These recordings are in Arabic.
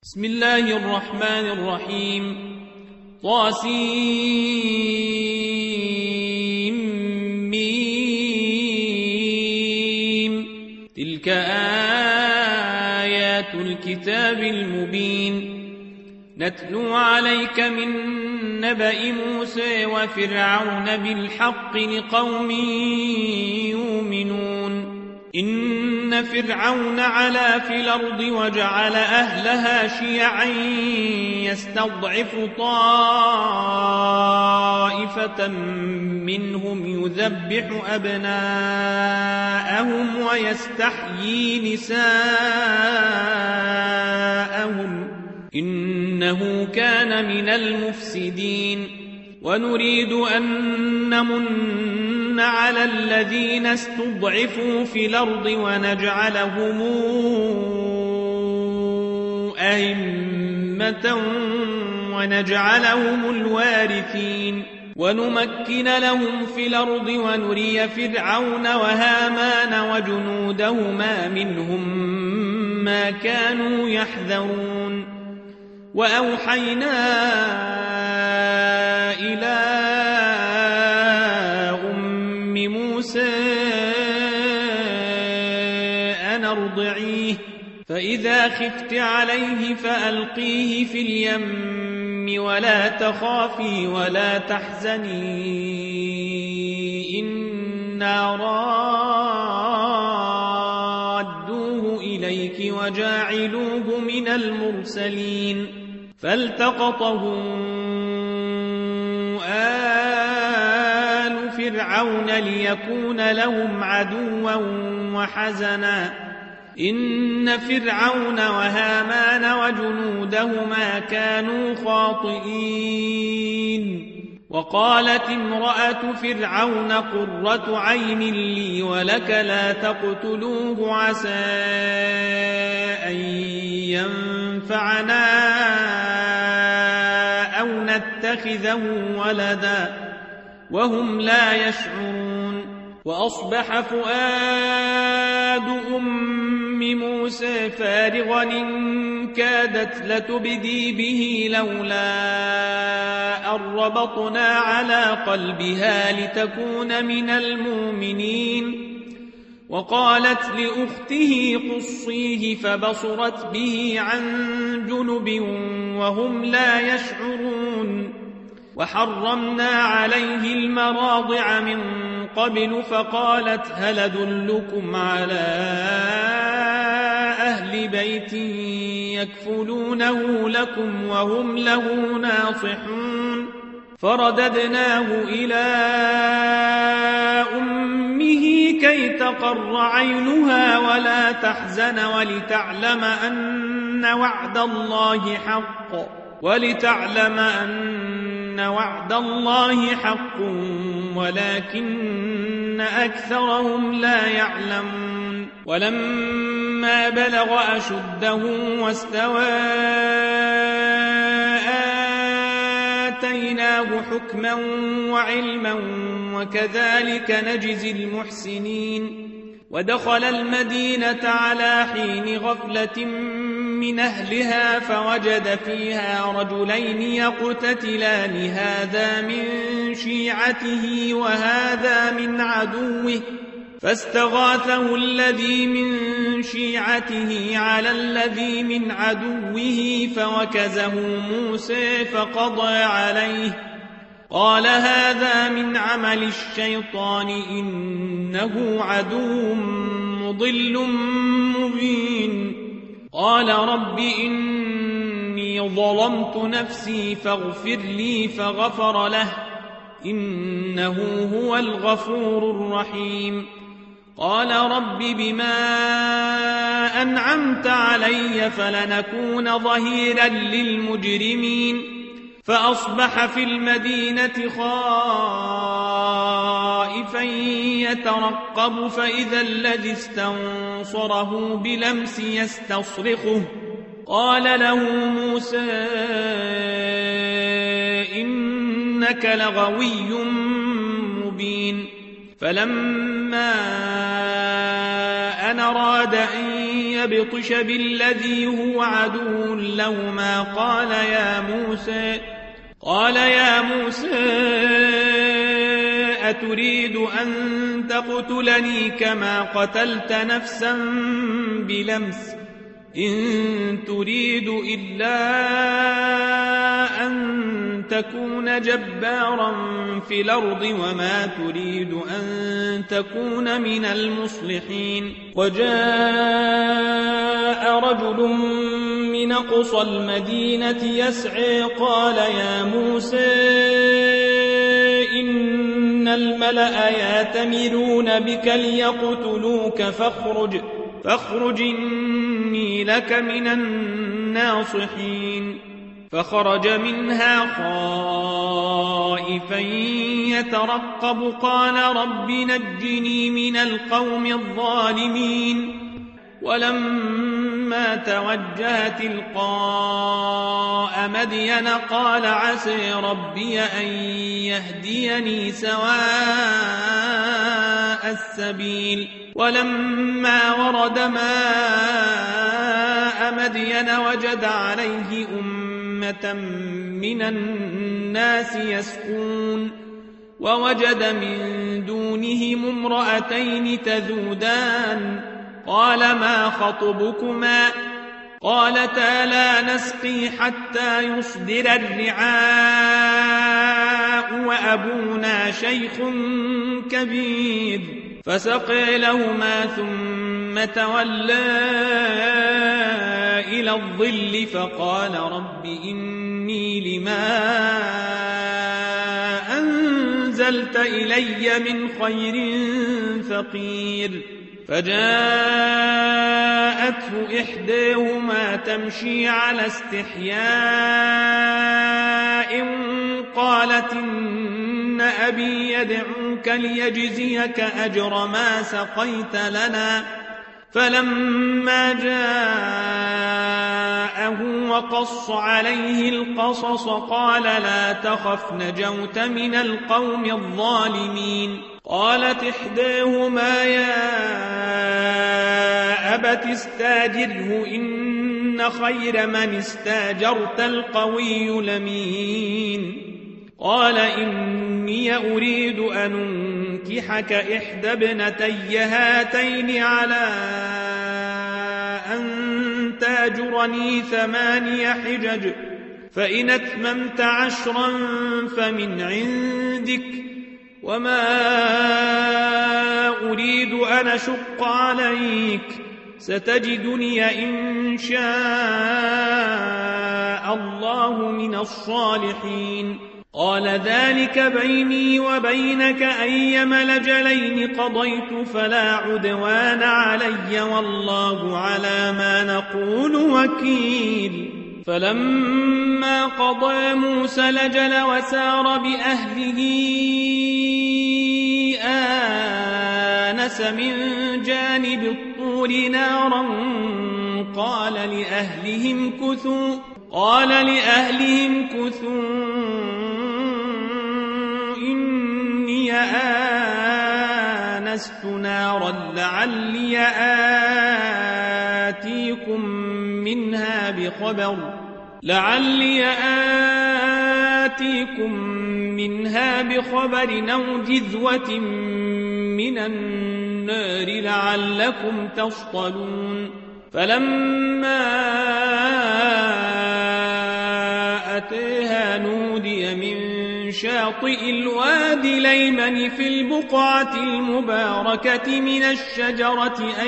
بسم الله الرحمن الرحيم طاسيم تلك آيات الكتاب المبين نتلو عليك من نبأ موسى وفرعون بالحق لقوم يؤمنون إن فرعون علا في الأرض وجعل أهلها شيعا يستضعف طائفة منهم يذبح أبناءهم ويستحيي نساءهم إنه كان من المفسدين ونريد أن نمن على الذين استضعفوا في الأرض ونجعلهم أئمة ونجعلهم الوارثين ونمكن لهم في الأرض ونري فرعون وهامان وجنودهما منهم ما كانوا يحذرون وأوحينا إلى أم موسى أن أرضعيه فإذا خفت عليه فألقيه في اليم ولا تخافي ولا تحزني إنا رادوه إليك وجاعلوه من المرسلين فالتقطه آل فرعون ليكون لهم عدوا وحزنا إن فرعون وهامان وجنودهما كانوا خاطئين وقالت امرأة فرعون قرة عين لي ولك لا تقتلوه عسى أن ينفعنا أو نتخذه ولدا وهم لا يشعرون وأصبح فؤاد أم موسى فارغا إن كادت لتبدي به لولا أن ربطنا على قلبها لتكون من المؤمنين وقالت لأخته قصيه فبصرت به عن جنب وهم لا يشعرون وحرمنا عليه المراضع من قبل فقالت هل أدلكم على أهل بيت يكفلونه لكم وهم له ناصحون فرددناه إلى أمه كي تقر عينها ولا تحزن ولتعلم أن وعد الله حق ولكن أكثرهم لا يعلمون ولما بلغ أشده واستوى آتيناه حكما وعلما وكذلك نجزي المحسنين ودخل المدينة على حين غفلة من أهلها فوجد فيها رجلين يقتتلان هذا من شيعته وهذا من عدوه فاستغاثه الذي من شيعته على الذي من عدوه فوكزه موسى فقضى عليه قال هذا من عمل الشيطان إنه عدو مضل مبين قال رب إني ظلمت نفسي فاغفر لي فغفر له إنه هو الغفور الرحيم قال رب بما أنعمت علي فلنكون ظهيرا للمجرمين فأصبح في المدينة خائفا يترقب فإذا الذي استنصره بلمس يستصرخه قال له موسى إنك لغوي مبين فلما أن أراد أن ليبطش بالذي هو عدو لهما قال يا موسى أتريد أن تقتلني كما قتلت نفسا بلمس إن تريد إلا أن تكون جبارا في الأرض وما تريد أن تكون من المصلحين. وجاء رجل من أقصى المدينة يسعى قال يا موسى إن الملأ يأتمرون بك ليقتلوك فاخرج إني لك من الناصحين. فخرج منها خائفا يترقب قال رب نجني من القوم الظالمين. ولما توجه تلقاء مدين قال عسى ربي أن يهديني سواء السبيل. ولما ورد ماء مدين وجد عليه أمة من الناس يسقون ووجد من دونهم امرأتين تذودان قال ما خطبكما قالتا لا نسقي حتى يصدر الرعاء وأبونا شيخ كبير. فسقي لهما ثم تولى إلى الظل فقال رب إني لما أنزلت إلي من خير فقير. فجاءته إحداهما تمشي على استحياء قالت إن أبي يدعوك ليجزيك أجر ما سقيت لنا. فلما جاءه وقص عليه القصص قال لا تخف نجوت من القوم الظالمين. قالت إحداهما يا أبت استاجره إن خير من استاجرت القوي الأمين. قال إني أريد أن أنكحك إحدى ابنتي هاتين على أن تاجرني 8 حجج فإن أتممت 10 فمن عندك وما أريد أن أشق عليك ستجدني إن شاء الله من الصالحين. قال ذلك بيني وبينك أيما الأجلين قضيت فلا عدوان علي والله على ما نقول وكيل. فلما قضى موسى الأجل وسار بأهله آنس من جانب الطور نارا قال لأهلهم كثوا إني آنست نارا لعلي آتيكم منها بخبر أو جذوة من النار لعلكم تصطلون. فلما أتيها نودي من شاطئ الوادي الأيمن في البقعة المباركة من الشجرة أن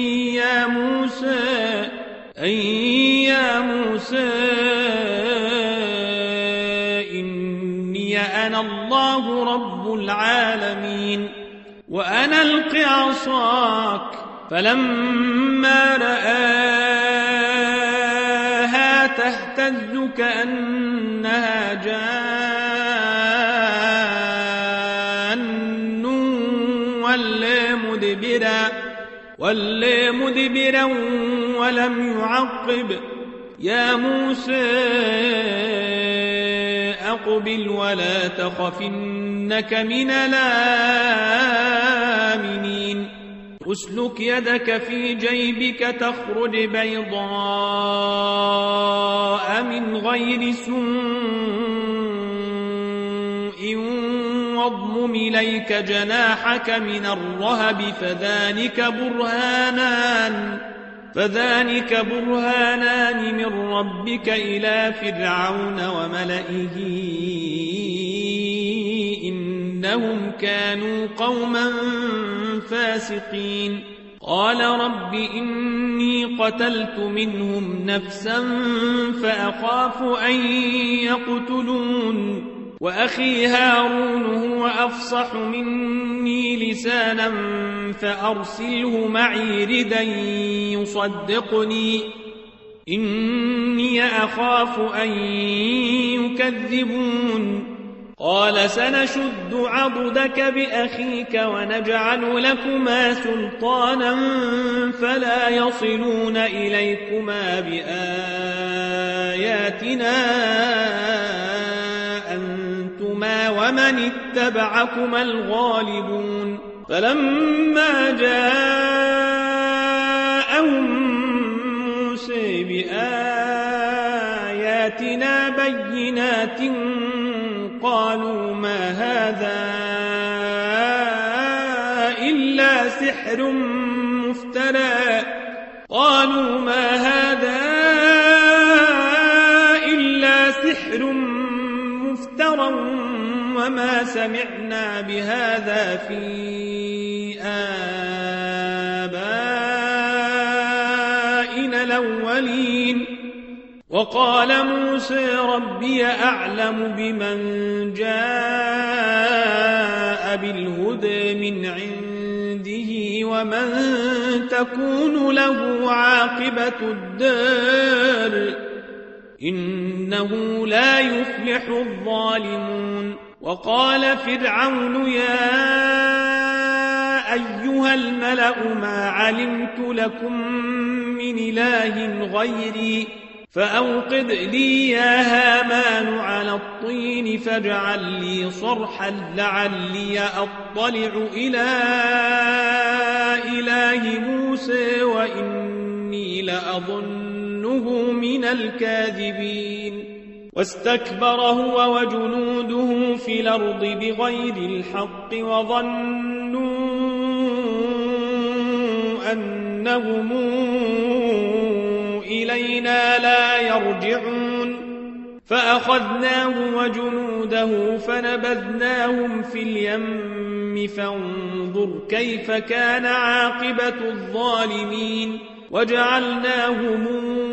يا موسى إني أنا الله رب العالمين وأنا ألق عصاك. فلما رآها تهتز كأنها جان ولى مدبرا ولم يعقب. يا موسى أقبل ولا تخف إنك من الآمنين. أسلك يدك في جيبك تخرج بيضاء من غير سوء واضمم إليك جناحك من الرهب فذلك برهانان من ربك إلى فرعون وملئه إنهم كانوا قوما فاسقين قال رب إني قتلت منهم نفسا فأخاف أن يقتلون وأخي هارون هو أفصح مني لسانا فأرسله معي ردا يصدقني إني أخاف أن يكذبون قال سنشد عضدك بأخيك ونجعل لكما سلطانا فلا يصلون إليكما بآياتنا أنتما ومن اتبعكما الغالبون فلما جاءهم موسى بآياتنا بينات قالوا ما هذا إلا سحر مفترى وما سمعنا بهذا في آبائنا الأولين وقال موسى ربي أعلم بمن جاء بالهدى من عنده ومن تكون له عاقبة الدار إنه لا يفلح الظالمون وقال فرعون يا أيها الملأ ما علمت لكم من إله غيري فأوقد لي يا هامان على الطين فاجعل لي صرحا لعلي أطلع إلى إله موسى وإني لأظنه من الكاذبين واستكبر هو وجنوده في الأرض بغير الحق وظنوا أنهم إلينا لا يرجعون فأخذناه وجنوده فنبذناهم في اليم فانظر كيف كان عاقبة الظالمين وجعلناهم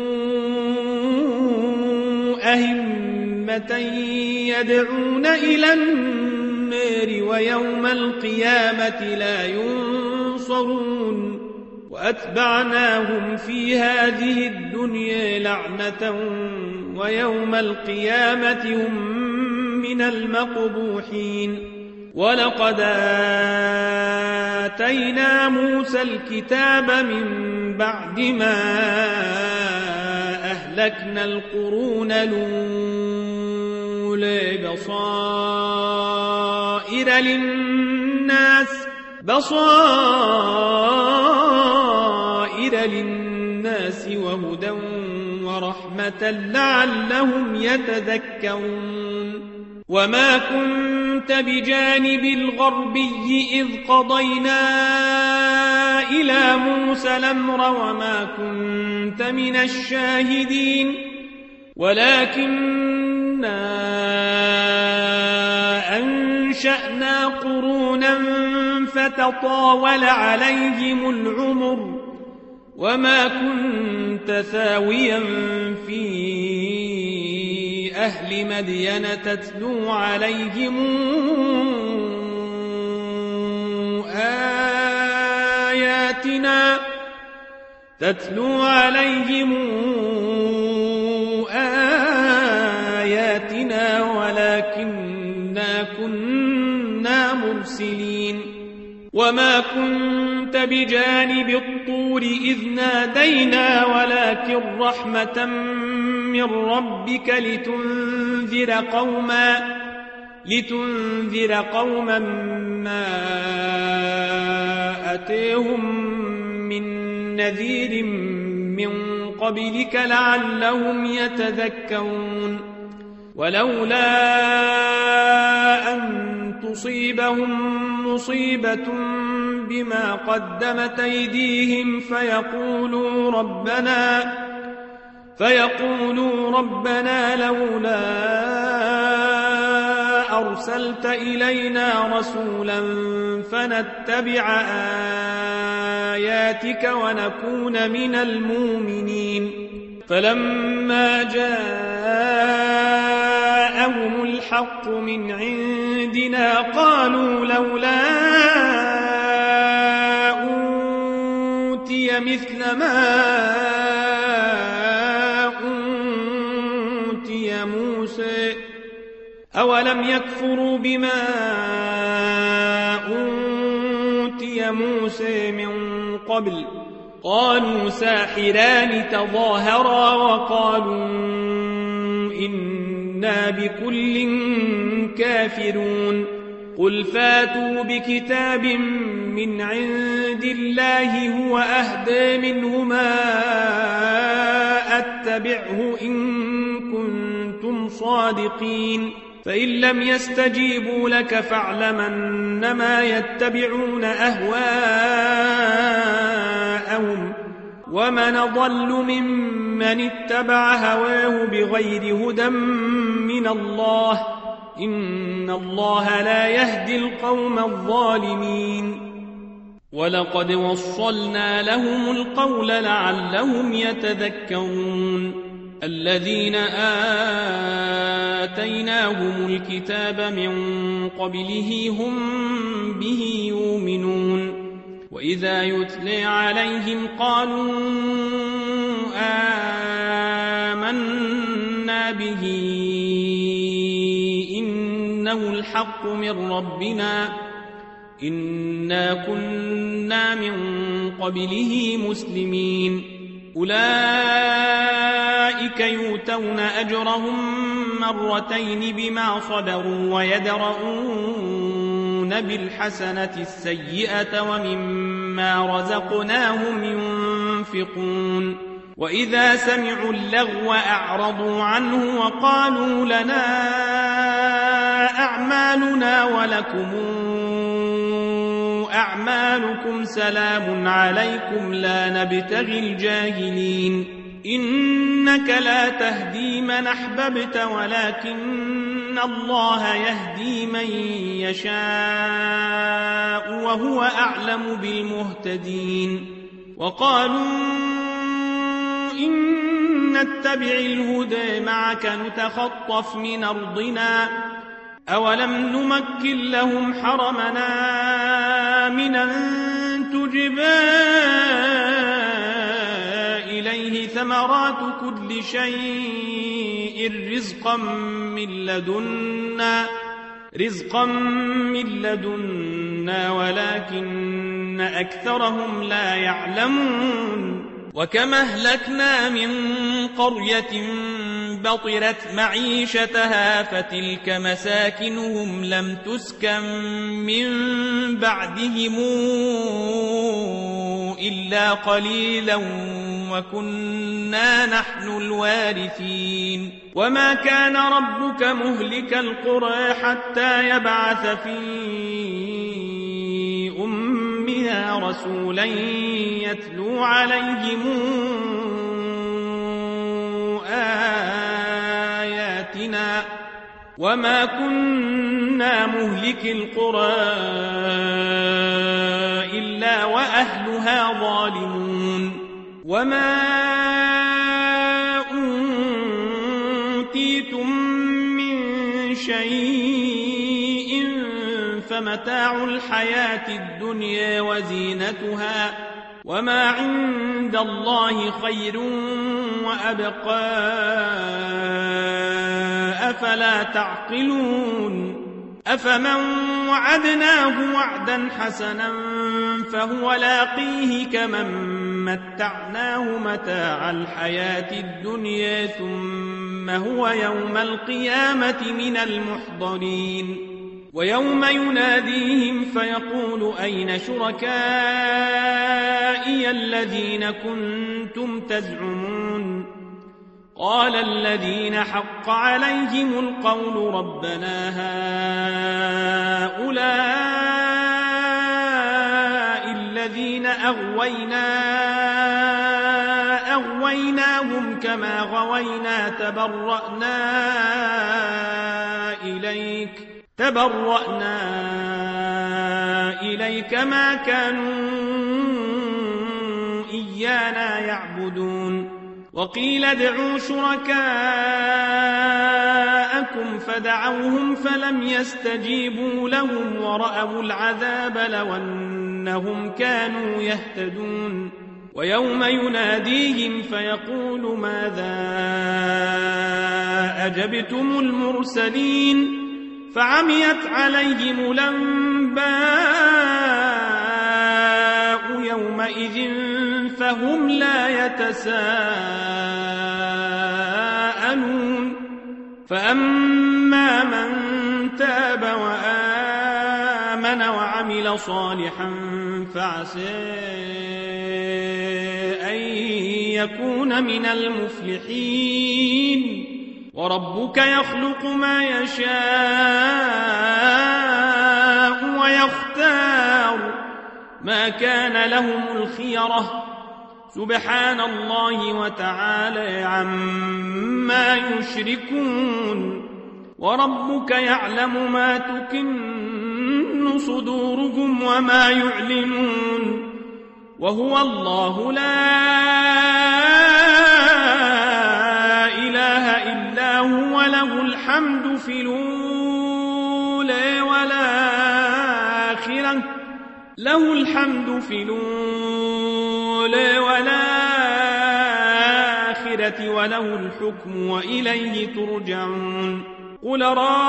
أئمة يدعون إلى النار ويوم القيامة لا ينصرون وأتبعناهم في هذه الدنيا لعنة ويوم القيامة هم من المقبوحين ولقد آتينا موسى الكتاب من بعد ما أهلكنا القرون الأولى بصائر للناس وهدى ورحمة لعلهم يتذكرون وما كنت بجانب الغربي إذ قضينا إلى موسى الأمر وما كنت من الشاهدين ولكننا أنشأنا قرونا فتطاول عليهم العمر وما كنت ثاويا في أهل مدين تتلو عليهم آياتنا ولكننا كنا مرسلين وما كنت بجانب الطور إذ نادينا ولكن رحمة من ربك لتنذر قوما ما أتيهم من نذير من قبلك لعلهم يتذكرون ولولا أن تصيبهم مصيبة بما قدمت أيديهم فيقولوا ربنا لولا أرسلت إلينا رسولا فنتبع آياتك ونكون من المؤمنين فلما جاءهم الحق من عندنا قالوا لولا أوتي مثل ما أوتي موسى أولم يكفروا بما أوتي موسى من قبل قالوا ساحران تظاهرا وقالوا إنا بكل كافرون قل فاتوا بكتاب من عند الله هو أهدى منهما أتبعه إن كنتم صادقين فإن لم يستجيبوا لك فاعلم أنما يتبعون أهواءهم ومن ضل ممن اتبع هواه بغير هدى من الله إن الله لا يهدي القوم الظالمين ولقد وصلنا لهم القول لعلهم يتذكرون الذين آتيناهم الكتاب من قبله هم به يؤمنون وإذا يتلى عليهم قالوا آمنا به إنه الحق من ربنا إنا كنا من قبله مسلمين أولئك يؤتون أجرهم مرتين بما صبروا ويدرؤون بالحسنة السيئة ومما رزقناهم ينفقون وإذا سمعوا اللغو أعرضوا عنه وقالوا لنا أعمالنا ولكم أعمالكم سلام عليكم لا نبتغي الجاهلين إنك لا تهدي من أحببت ولكن الله يهدي من يشاء وهو أعلم بالمهتدين وقالوا إن نتبع الهدى معك نتخطف من أرضنا أولم نمكن لهم حرمنا من أن تجبى إليه ثمرات كل شيء رزقا من لدنا ولكن أكثرهم لا يعلمون وكما أهلكنا من قرية بطرت معيشتها فتلك مساكنهم لم تسكن من بعدهم إلا قليلا وكنا نحن الوارثين وما كان ربك مهلك القرى حتى يبعث في أمها رسولا يتلو عليهم آياتنا وما كنا مهلك القرى إلا وأهلها ظالمون وما أوتيتم من شيء فمتاع الحياة الدنيا وزينتها وما عند الله خير وأبقى أفلا تعقلون أفمن وعدناه وعدا حسنا فهو لاقيه كمن متعناه متاع الحياة الدنيا ثم هو يوم القيامة من المحضرين ويوم يناديهم فيقول أين شركائي الذين كنتم تزعمون قال الذين حق عليهم القول ربنا هؤلاء الذين أغويناهم كما غوينا تبرأنا إليك ما كانوا إيانا يعبدون وقيل ادعوا شركاءكم فدعوهم فلم يستجيبوا لهم ورأوا العذاب لو أنهم كانوا يهتدون ويوم يناديهم فيقول ماذا أجبتم المرسلين فعميت عليهم الأنباء يومئذ فهم لا يتساءلون فأما من تاب وآمن وعمل صالحا فعسى أن يكون من المفلحين وربك يخلق ما يشاء ويختار ما كان لهم الخيرة سبحان الله وتعالى عما يشركون وربك يعلم ما تكن صدورهم وما يعلنون وهو الله لا إله إلا هو له الحمد في الأولى والآخرة وله الحكم وإليه ترجعون قل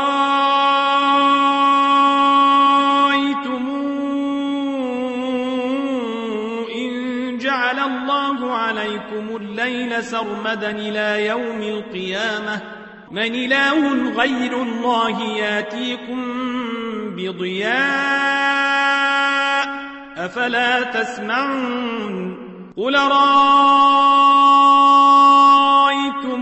رأيتم إن جعل الله عليكم الليل سرمدا إلى يوم القيامة من إله غير الله ياتيكم بضياء أفلا تسمعون قل رأيتم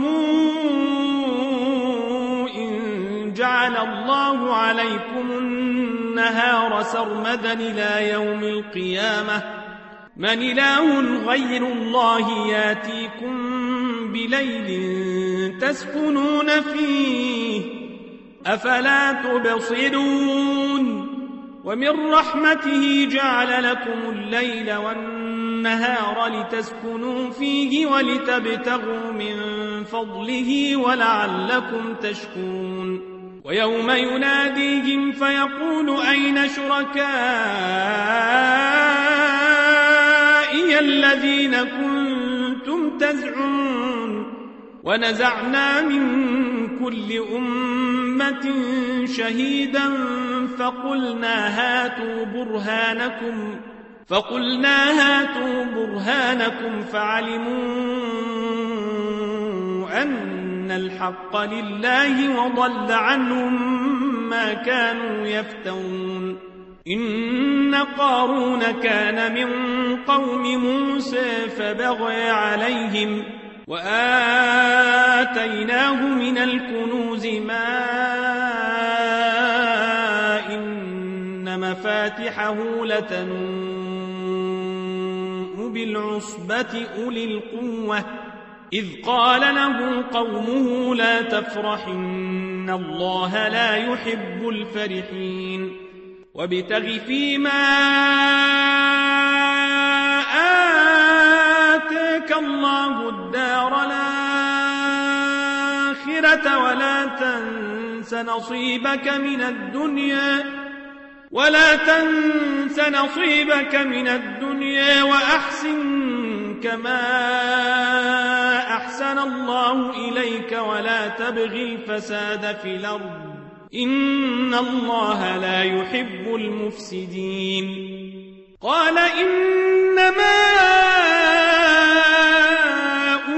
إن جعل الله عليكم النهار سرمدا إلى يوم القيامة من إله غير الله ياتيكم بليل تسكنون فيه أفلا تبصرون ومن رحمته جعل لكم الليل والنهار لتسكنوا فيه ولتبتغوا من فضله ولعلكم تشكرون ويوم يناديهم فيقول أين شركائي الذين كنتم تزعمون ونزعنا من كل أمة شهيدا فقلنا هاتوا برهانكم فعلموا أن الحق لله وضل عنهم ما كانوا يفترون إن قارون كان من قوم موسى فبغى عليهم وآتيناه من الكنوز ما إن مفاتحه لتنوء بالعصبة أولي القوة إذ قال له قومه لا تفرح إن الله لا يحب الفرحين وابتغ فيما آتاك الله الدار الآخرة ولا تنس نصيبك من الدنيا وأحسن كما أحسن الله إليك ولا تبغ الفساد في الأرض إن الله لا يحب المفسدين قال إنما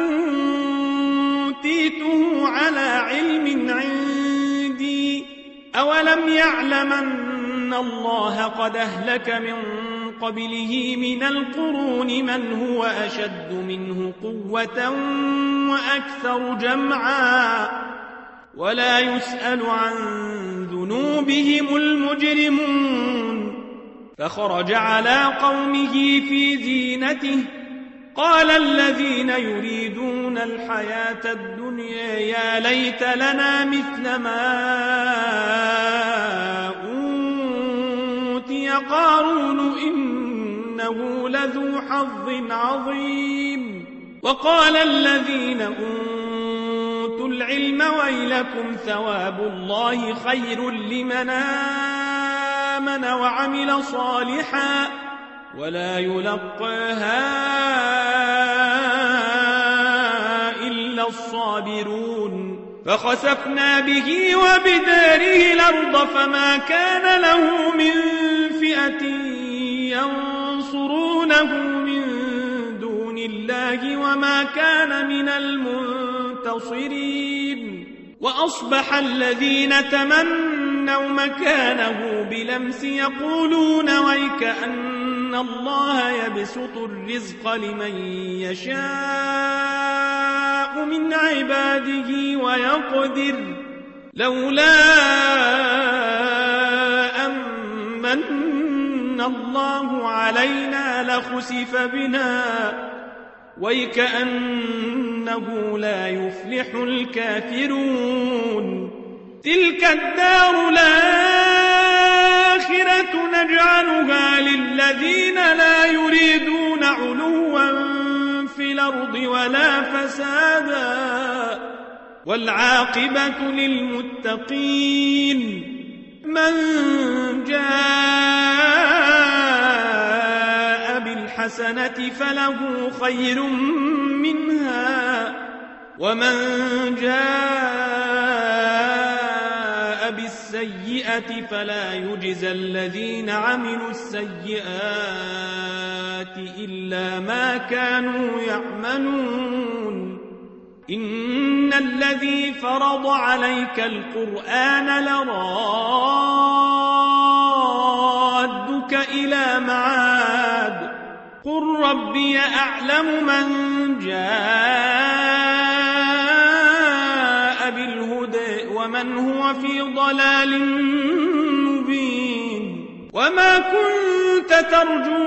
أوتيته على علم عندي أولم يعلم أن الله قد أهلك من قبله من القرون من هو أشد منه قوة وأكثر جمعا ولا يسأل عن ذنوبهم المجرمون فخرج على قومه في زينته قال الذين يريدون الحياة الدنيا يا ليت لنا مثل ما أوتي قارون إنه لذو حظ عظيم وقال الذين أوتوا العلم ويلكم ثواب الله خير لمن آمن وعمل صالحا ولا يلقاها إلا الصابرون فخسفنا به وبداره الأرض فما كان له من فئة ينصرونه من دون الله وما كان من المنتصرين وأصبح الذين تمنوا مكانه بلمس يقولون ويكأن الله يبسط الرزق لمن يشاء من عباده ويقدر لولا أمن الله علينا لخسف بنا ويكأنه لا يفلح الكافرون تلك الدار الآخرة نجعلها للذين لا يريدون علوا في الأرض ولا فسادا والعاقبة للمتقين من جاء بالحسنة فله خير منها ومن جاء بالسيئة فلا يجزى الذين عملوا السيئات إلا ما كانوا يعملون إن الذي فرض عليك القرآن لرادك إلى معاد قل ربي أعلم من جاء بالهدى ومن هو في ضلال مبين وما كنت ترجو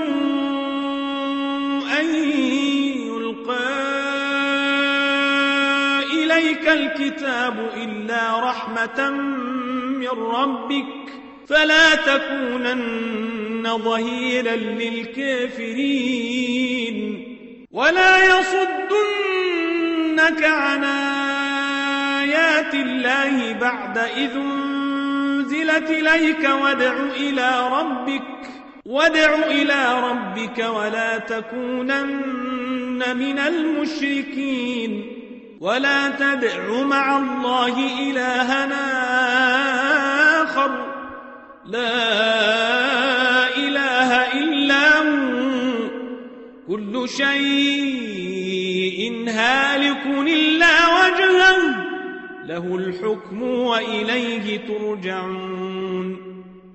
أن يلقى إليك الكتاب إلا رحمة من ربك فلا تكونن ظهيرا للكافرين ولا يصدنك عن آيات الله بعد إذ أنزلت إليك وادع إلى ربك ولا تكونن من المشركين ولا تدع مع الله إلهنا آخر لا إله إلا هو كل شيء هالك إلا وجهه له الحكم وإليه ترجعون